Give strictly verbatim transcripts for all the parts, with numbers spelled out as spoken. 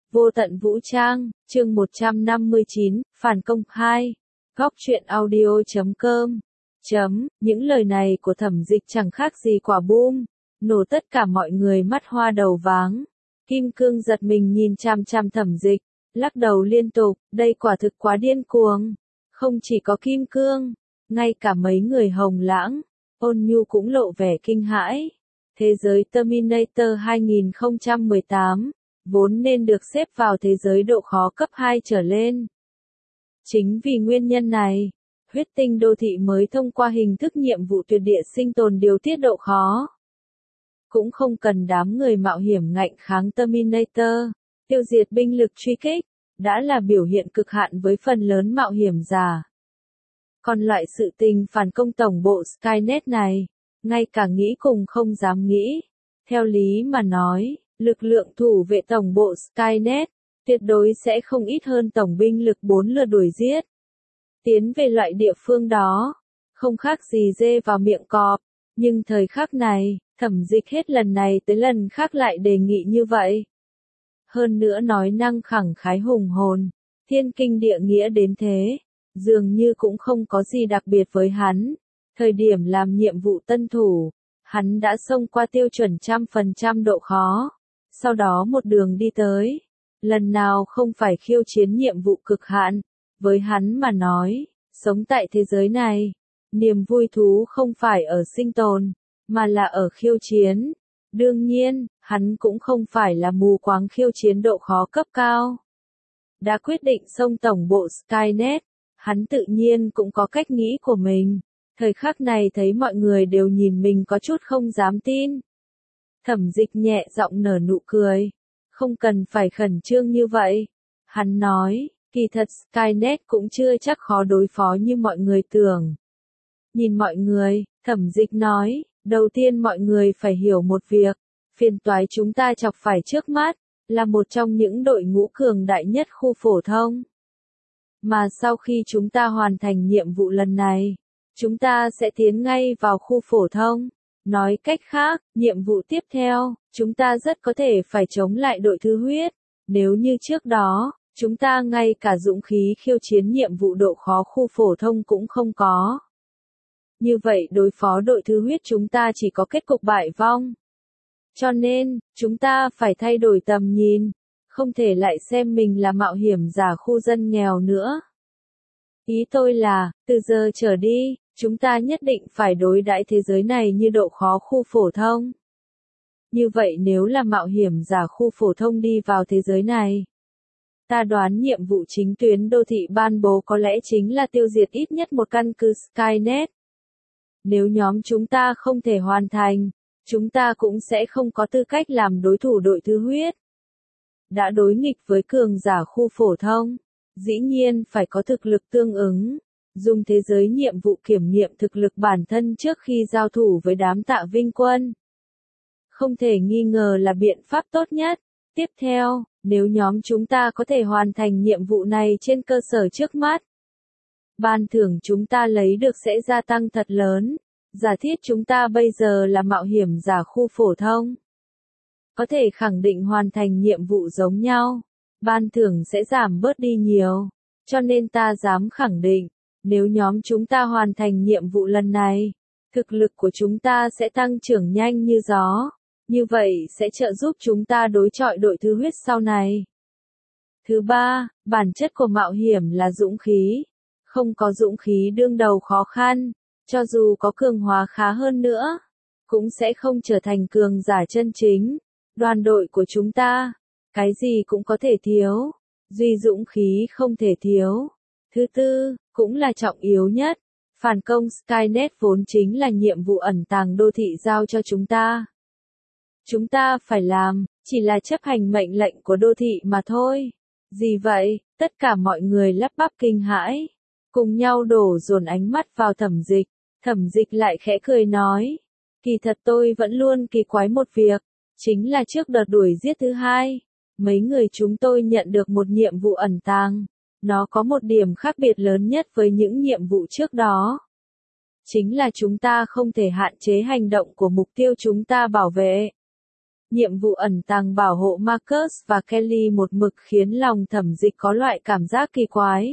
Vô tận vũ trang, chương một trăm năm mươi chín, phản công hai. Góc truyện audio chấm com. Chấm, những lời này của Thẩm Dịch chẳng khác gì quả bom, nổ tất cả mọi người mắt hoa đầu váng. Kim Cương giật mình nhìn chằm chằm Thẩm Dịch, lắc đầu liên tục, đây quả thực quá điên cuồng. Không chỉ có Kim Cương, ngay cả mấy người Hồng Lãng, Ôn Nhu cũng lộ vẻ kinh hãi. Thế giới Terminator hai không một tám vốn nên được xếp vào thế giới độ khó cấp hai trở lên. Chính vì nguyên nhân này, huyết tinh đô thị mới thông qua hình thức nhiệm vụ tuyệt địa sinh tồn điều tiết độ khó. Cũng không cần đám người mạo hiểm ngạnh kháng Terminator, tiêu diệt binh lực truy kích, đã là biểu hiện cực hạn với phần lớn mạo hiểm giả. Còn loại sự tình phản công tổng bộ Skynet này, ngay cả nghĩ cùng không dám nghĩ. Theo lý mà nói, lực lượng thủ vệ tổng bộ Skynet, tuyệt đối sẽ không ít hơn tổng binh lực bốn lượt đuổi giết. Tiến về loại địa phương đó, không khác gì dê vào miệng cọp, nhưng thời khắc này, Thẩm Dịch hết lần này tới lần khác lại đề nghị như vậy. Hơn nữa nói năng khẳng khái hùng hồn, thiên kinh địa nghĩa đến thế, dường như cũng không có gì đặc biệt với hắn. Thời điểm làm nhiệm vụ tân thủ, hắn đã xông qua tiêu chuẩn trăm phần trăm độ khó, sau đó một đường đi tới. Lần nào không phải khiêu chiến nhiệm vụ cực hạn, với hắn mà nói, sống tại thế giới này, niềm vui thú không phải ở sinh tồn, mà là ở khiêu chiến. Đương nhiên, hắn cũng không phải là mù quáng khiêu chiến độ khó cấp cao. Đã quyết định xông tổng bộ Skynet, hắn tự nhiên cũng có cách nghĩ của mình. Thời khắc này thấy mọi người đều nhìn mình có chút không dám tin. Thẩm Dịch nhẹ giọng nở nụ cười. Không cần phải khẩn trương như vậy. Hắn nói, kỳ thật Skynet cũng chưa chắc khó đối phó như mọi người tưởng. Nhìn mọi người, Thẩm Dịch nói, đầu tiên mọi người phải hiểu một việc. Phiền toái chúng ta chọc phải trước mắt, là một trong những đội ngũ cường đại nhất khu phổ thông. Mà sau khi chúng ta hoàn thành nhiệm vụ lần này, chúng ta sẽ tiến ngay vào khu phổ thông. Nói cách khác, nhiệm vụ tiếp theo, chúng ta rất có thể phải chống lại đội thứ huyết. Nếu như trước đó, chúng ta ngay cả dũng khí khiêu chiến nhiệm vụ độ khó khu phổ thông cũng không có. Như vậy đối phó đội thứ huyết chúng ta chỉ có kết cục bại vong. Cho nên, chúng ta phải thay đổi tầm nhìn, không thể lại xem mình là mạo hiểm giả khu dân nghèo nữa. Ý tôi là, từ giờ trở đi, chúng ta nhất định phải đối đãi thế giới này như độ khó khu phổ thông. Như vậy nếu là mạo hiểm giả khu phổ thông đi vào thế giới này, ta đoán nhiệm vụ chính tuyến đô thị ban bố có lẽ chính là tiêu diệt ít nhất một căn cứ Skynet. Nếu nhóm chúng ta không thể hoàn thành, chúng ta cũng sẽ không có tư cách làm đối thủ đội thứ huyết. Đã đối nghịch với cường giả khu phổ thông, dĩ nhiên phải có thực lực tương ứng. Dùng thế giới nhiệm vụ kiểm nghiệm thực lực bản thân trước khi giao thủ với đám Tạ Vinh Quân. Không thể nghi ngờ là biện pháp tốt nhất. Tiếp theo, nếu nhóm chúng ta có thể hoàn thành nhiệm vụ này trên cơ sở trước mắt, ban thưởng chúng ta lấy được sẽ gia tăng thật lớn. Giả thiết chúng ta bây giờ là mạo hiểm giả khu phổ thông, có thể khẳng định hoàn thành nhiệm vụ giống nhau, ban thưởng sẽ giảm bớt đi nhiều. Cho nên ta dám khẳng định, nếu nhóm chúng ta hoàn thành nhiệm vụ lần này, thực lực của chúng ta sẽ tăng trưởng nhanh như gió. Như vậy sẽ trợ giúp chúng ta đối chọi đội thứ huyết sau này. Thứ ba, bản chất của mạo hiểm là dũng khí. Không có dũng khí đương đầu khó khăn, cho dù có cường hóa khá hơn nữa, cũng sẽ không trở thành cường giả chân chính. Đoàn đội của chúng ta, cái gì cũng có thể thiếu, duy dũng khí không thể thiếu. Thứ tư, cũng là trọng yếu nhất, phản công Skynet vốn chính là nhiệm vụ ẩn tàng đô thị giao cho chúng ta. Chúng ta phải làm, chỉ là chấp hành mệnh lệnh của đô thị mà thôi. Gì vậy? Tất cả mọi người lắp bắp kinh hãi, cùng nhau đổ dồn ánh mắt vào Thẩm Dịch. Thẩm Dịch lại khẽ cười nói, kỳ thật tôi vẫn luôn kỳ quái một việc, chính là trước đợt đuổi giết thứ hai, mấy người chúng tôi nhận được một nhiệm vụ ẩn tàng. Nó có một điểm khác biệt lớn nhất với những nhiệm vụ trước đó. Chính là chúng ta không thể hạn chế hành động của mục tiêu chúng ta bảo vệ. nhiệm vụ ẩn tàng bảo hộ Marcus và Kelly một mực khiến lòng Thẩm Dịch có loại cảm giác kỳ quái.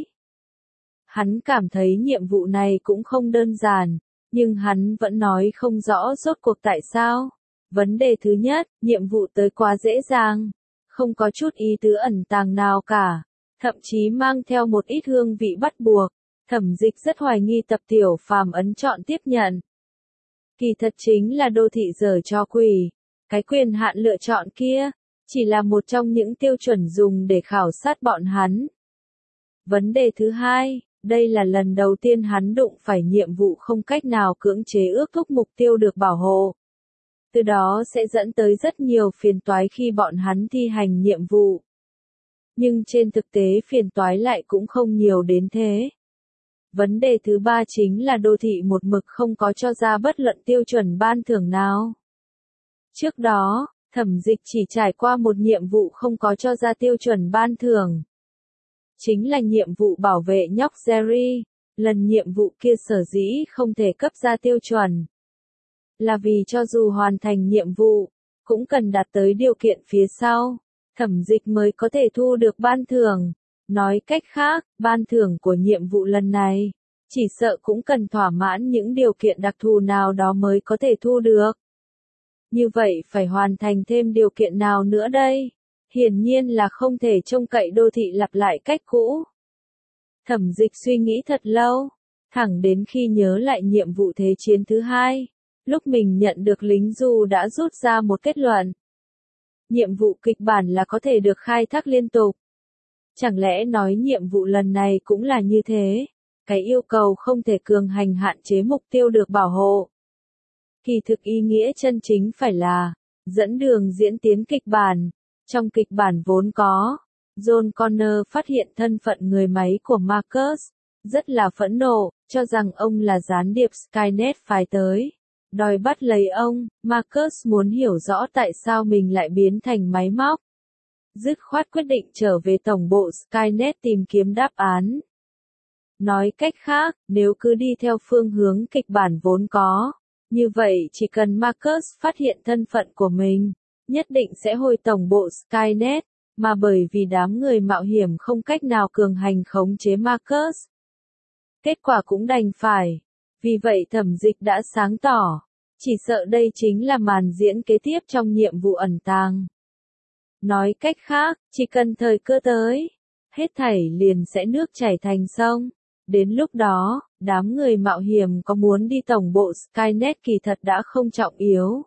Hắn cảm thấy nhiệm vụ này cũng không đơn giản, nhưng hắn vẫn nói không rõ rốt cuộc tại sao. Vấn đề thứ nhất, nhiệm vụ tới quá dễ dàng, không có chút ý tứ ẩn tàng nào cả, thậm chí mang theo một ít hương vị bắt buộc. Thẩm Dịch rất hoài nghi Tập Tiểu Phàm ấn chọn tiếp nhận. Kỳ thật chính là đô thị giở trò quỷ, cái quyền hạn lựa chọn kia, chỉ là một trong những tiêu chuẩn dùng để khảo sát bọn hắn. Vấn đề thứ hai, đây là lần đầu tiên hắn đụng phải nhiệm vụ không cách nào cưỡng chế ước thúc mục tiêu được bảo hộ. Từ đó sẽ dẫn tới rất nhiều phiền toái khi bọn hắn thi hành nhiệm vụ. Nhưng trên thực tế phiền toái lại cũng không nhiều đến thế. Vấn đề thứ ba chính là đô thị một mực không có cho ra bất luận tiêu chuẩn ban thưởng nào. Trước đó, Thẩm Dịch chỉ trải qua một nhiệm vụ không có cho ra tiêu chuẩn ban thưởng. Chính là nhiệm vụ bảo vệ nhóc Jerry, lần nhiệm vụ kia sở dĩ không thể cấp ra tiêu chuẩn. Là vì cho dù hoàn thành nhiệm vụ, cũng cần đạt tới điều kiện phía sau, Thẩm Dịch mới có thể thu được ban thưởng. Nói cách khác, ban thưởng của nhiệm vụ lần này, chỉ sợ cũng cần thỏa mãn những điều kiện đặc thù nào đó mới có thể thu được. Như vậy phải hoàn thành thêm điều kiện nào nữa đây? Hiển nhiên là không thể trông cậy đô thị lặp lại cách cũ. Thẩm Dịch suy nghĩ thật lâu, thẳng đến khi nhớ lại nhiệm vụ thế chiến thứ hai, lúc mình nhận được lính du đã rút ra một kết luận. Nhiệm vụ kịch bản là có thể được khai thác liên tục. Chẳng lẽ nói nhiệm vụ lần này cũng là như thế, cái yêu cầu không thể cường hành hạn chế mục tiêu được bảo hộ. Kỳ thực ý nghĩa chân chính phải là, dẫn đường diễn tiến kịch bản. Trong kịch bản vốn có, John Connor phát hiện thân phận người máy của Marcus, rất là phẫn nộ, cho rằng ông là gián điệp Skynet phái tới, đòi bắt lấy ông. Marcus muốn hiểu rõ tại sao mình lại biến thành máy móc. Dứt khoát quyết định trở về tổng bộ Skynet tìm kiếm đáp án. Nói cách khác, nếu cứ đi theo phương hướng kịch bản vốn có, như vậy chỉ cần Marcus phát hiện thân phận của mình, nhất định sẽ hồi tổng bộ Skynet, mà bởi vì đám người mạo hiểm không cách nào cường hành khống chế Marcus. Kết quả cũng đành phải. Vì vậy Thẩm Dịch đã sáng tỏ, chỉ sợ đây chính là màn diễn kế tiếp trong nhiệm vụ ẩn tàng. Nói cách khác, chỉ cần thời cơ tới, hết thảy liền sẽ nước chảy thành sông. Đến lúc đó, đám người mạo hiểm có muốn đi tổng bộ Skynet kỳ thật đã không trọng yếu.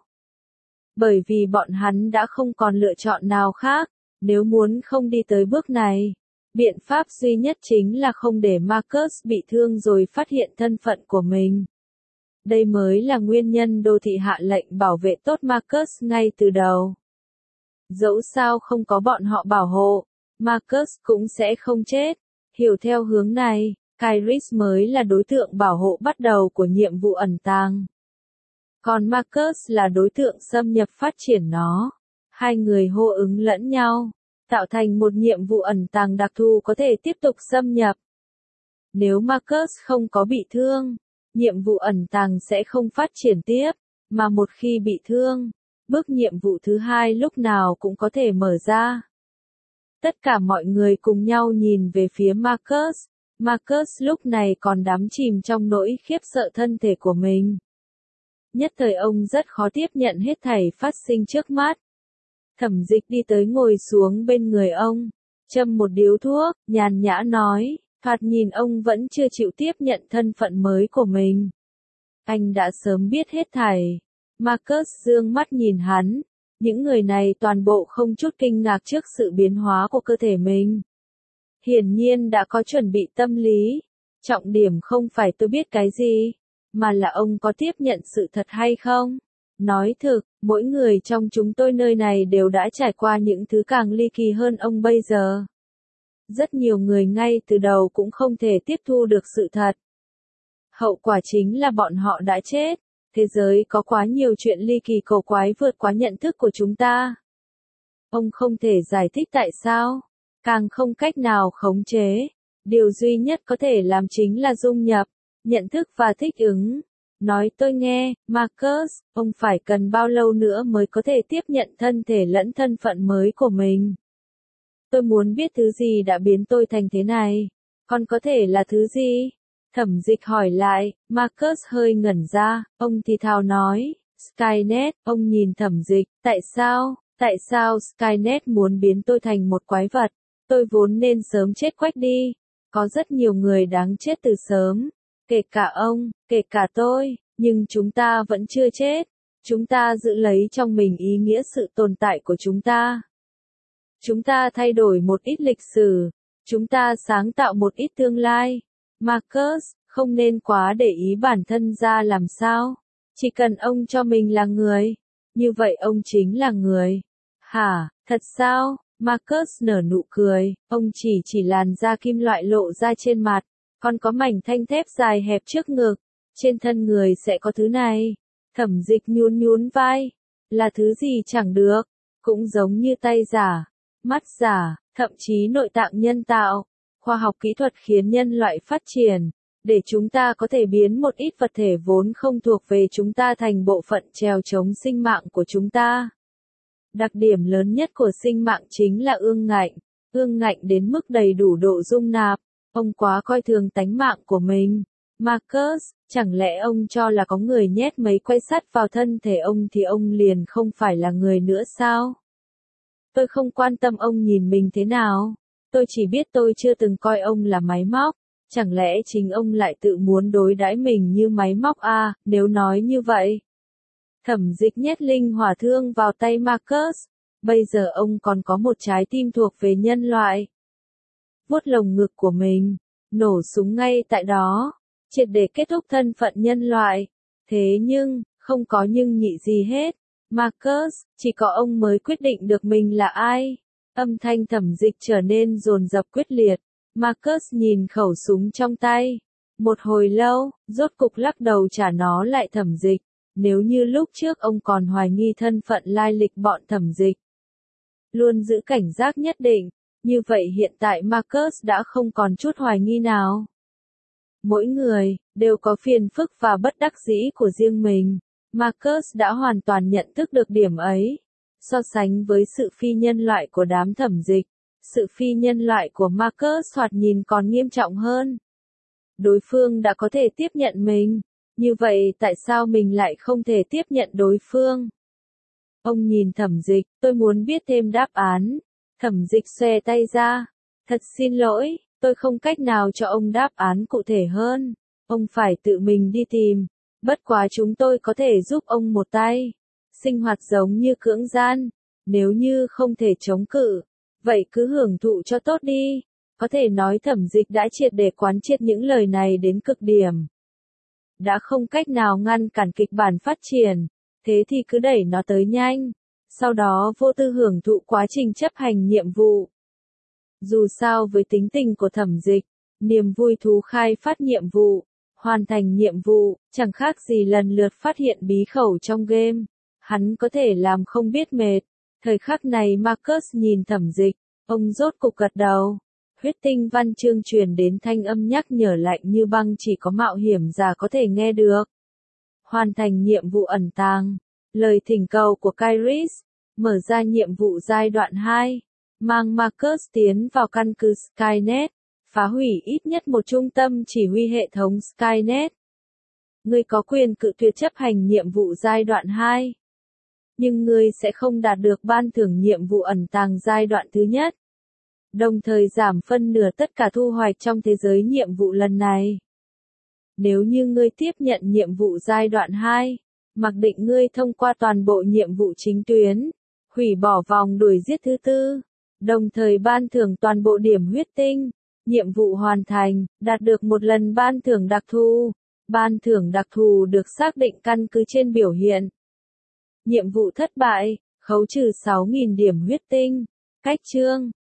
Bởi vì bọn hắn đã không còn lựa chọn nào khác, nếu muốn không đi tới bước này. Biện pháp duy nhất chính là không để Marcus bị thương rồi phát hiện thân phận của mình. Đây mới là nguyên nhân đô thị hạ lệnh bảo vệ tốt Marcus ngay từ đầu. Dẫu sao không có bọn họ bảo hộ, Marcus cũng sẽ không chết. Hiểu theo hướng này, Kairis mới là đối tượng bảo hộ bắt đầu của nhiệm vụ ẩn tàng. Còn Marcus là đối tượng xâm nhập phát triển nó. Hai người hô ứng lẫn nhau, tạo thành một nhiệm vụ ẩn tàng đặc thù có thể tiếp tục xâm nhập. Nếu Marcus không có bị thương, nhiệm vụ ẩn tàng sẽ không phát triển tiếp, mà một khi bị thương, bước nhiệm vụ thứ hai lúc nào cũng có thể mở ra. Tất cả mọi người cùng nhau nhìn về phía Marcus. Marcus lúc này còn đắm chìm trong nỗi khiếp sợ thân thể của mình. Nhất thời ông rất khó tiếp nhận hết thảy phát sinh trước mắt. Thẩm Dịch đi tới ngồi xuống bên người ông, châm một điếu thuốc, nhàn nhã nói, thoạt nhìn ông vẫn chưa chịu tiếp nhận thân phận mới của mình. Anh đã sớm biết hết thảy. Marcus dương mắt nhìn hắn, những người này toàn bộ không chút kinh ngạc trước sự biến hóa của cơ thể mình. Hiển nhiên đã có chuẩn bị tâm lý. Trọng điểm không phải tôi biết cái gì, mà là ông có tiếp nhận sự thật hay không. Nói thực, mỗi người trong chúng tôi nơi này đều đã trải qua những thứ càng ly kỳ hơn ông bây giờ. Rất nhiều người ngay từ đầu cũng không thể tiếp thu được sự thật. Hậu quả chính là bọn họ đã chết. Thế giới có quá nhiều chuyện ly kỳ cầu quái vượt quá nhận thức của chúng ta. Ông không thể giải thích tại sao, càng không cách nào khống chế. Điều duy nhất có thể làm chính là dung nhập, nhận thức và thích ứng. Nói tôi nghe, Marcus, ông phải cần bao lâu nữa mới có thể tiếp nhận thân thể lẫn thân phận mới của mình? Tôi muốn biết thứ gì đã biến tôi thành thế này. Còn có thể là thứ gì? Thẩm Dịch hỏi lại, Marcus hơi ngẩn ra, ông thì thào nói, Skynet, ông nhìn Thẩm Dịch, tại sao, tại sao Skynet muốn biến tôi thành một quái vật? Tôi vốn nên sớm chết quách đi. Có rất nhiều người đáng chết từ sớm, kể cả ông, kể cả tôi, nhưng chúng ta vẫn chưa chết. Chúng ta giữ lấy trong mình ý nghĩa sự tồn tại của chúng ta. Chúng ta thay đổi một ít lịch sử. Chúng ta sáng tạo một ít tương lai. Marcus, không nên quá để ý bản thân ra làm sao. Chỉ cần ông cho mình là người. Như vậy ông chính là người. Hả, thật sao? Marcus nở nụ cười. Ông chỉ chỉ làn da kim loại lộ ra trên mặt. Còn có mảnh thanh thép dài hẹp trước ngực. Trên thân người sẽ có thứ này. Thẩm Dịch nhún nhún vai. Là thứ gì chẳng được. Cũng giống như tay giả, mắt giả, thậm chí nội tạng nhân tạo. Khoa học kỹ thuật khiến nhân loại phát triển, để chúng ta có thể biến một ít vật thể vốn không thuộc về chúng ta thành bộ phận trèo chống sinh mạng của chúng ta. Đặc điểm lớn nhất của sinh mạng chính là ương ngạnh, ương ngạnh đến mức đầy đủ độ dung nạp. Ông quá coi thường tánh mạng của mình. Marcus, chẳng lẽ ông cho là có người nhét mấy que sắt vào thân thể ông thì ông liền không phải là người nữa sao? Tôi không quan tâm ông nhìn mình thế nào. Tôi chỉ biết tôi chưa từng coi ông là máy móc. Chẳng lẽ chính ông lại tự muốn đối đãi mình như máy móc à, nếu nói như vậy? Thẩm Dịch nhét linh hỏa thương vào tay Marcus. Bây giờ ông còn có một trái tim thuộc về nhân loại. Vuốt lồng ngực của mình, nổ súng ngay tại đó, triệt để kết thúc thân phận nhân loại. Thế nhưng, không có nhưng nhị gì hết. Marcus, chỉ có ông mới quyết định được mình là ai. Âm thanh Thẩm Dịch trở nên dồn dập quyết liệt. Marcus nhìn khẩu súng trong tay. Một hồi lâu, rốt cục lắc đầu trả nó lại Thẩm Dịch. Nếu như lúc trước ông còn hoài nghi thân phận lai lịch bọn Thẩm Dịch, luôn giữ cảnh giác nhất định, như vậy hiện tại Marcus đã không còn chút hoài nghi nào. Mỗi người, đều có phiền phức và bất đắc dĩ của riêng mình. Marcus đã hoàn toàn nhận thức được điểm ấy. So sánh với sự phi nhân loại của đám Thẩm Dịch, sự phi nhân loại của Marcus thoạt nhìn còn nghiêm trọng hơn. Đối phương đã có thể tiếp nhận mình, như vậy tại sao mình lại không thể tiếp nhận đối phương? Ông nhìn Thẩm Dịch, tôi muốn biết thêm đáp án. Thẩm Dịch xòe tay ra. Thật xin lỗi, tôi không cách nào cho ông đáp án cụ thể hơn. Ông phải tự mình đi tìm. Bất quá chúng tôi có thể giúp ông một tay. Sinh hoạt giống như cưỡng gian. Nếu như không thể chống cự, vậy cứ hưởng thụ cho tốt đi. Có thể nói Thẩm Dịch đã triệt để quán triệt những lời này đến cực điểm. Đã không cách nào ngăn cản kịch bản phát triển, thế thì cứ đẩy nó tới nhanh. Sau đó vô tư hưởng thụ quá trình chấp hành nhiệm vụ. Dù sao với tính tình của Thẩm Dịch, niềm vui thú khai phát nhiệm vụ, hoàn thành nhiệm vụ, chẳng khác gì lần lượt phát hiện bí khẩu trong game. Hắn có thể làm không biết mệt. Thời khắc này Marcus nhìn Thẩm Dịch, ông rốt cục gật đầu. Huyết tinh văn chương truyền đến thanh âm nhắc nhở lạnh như băng chỉ có mạo hiểm giả có thể nghe được. Hoàn thành nhiệm vụ ẩn tàng. Lời thỉnh cầu của Kairis. Mở ra nhiệm vụ giai đoạn hai. Mang Marcus tiến vào căn cứ Skynet. Phá hủy ít nhất một trung tâm chỉ huy hệ thống Skynet. Ngươi có quyền cự tuyệt chấp hành nhiệm vụ giai đoạn hai. Nhưng ngươi sẽ không đạt được ban thưởng nhiệm vụ ẩn tàng giai đoạn thứ nhất. Đồng thời giảm phân nửa tất cả thu hoạch trong thế giới nhiệm vụ lần này. Nếu như ngươi tiếp nhận nhiệm vụ giai đoạn hai, mặc định ngươi thông qua toàn bộ nhiệm vụ chính tuyến, hủy bỏ vòng đuổi giết thứ tư, đồng thời ban thưởng toàn bộ điểm huyết tinh, nhiệm vụ hoàn thành, đạt được một lần ban thưởng đặc thù. Ban thưởng đặc thù được xác định căn cứ trên biểu hiện. Nhiệm vụ thất bại, khấu trừ sáu nghìn điểm huyết tinh. Cách chương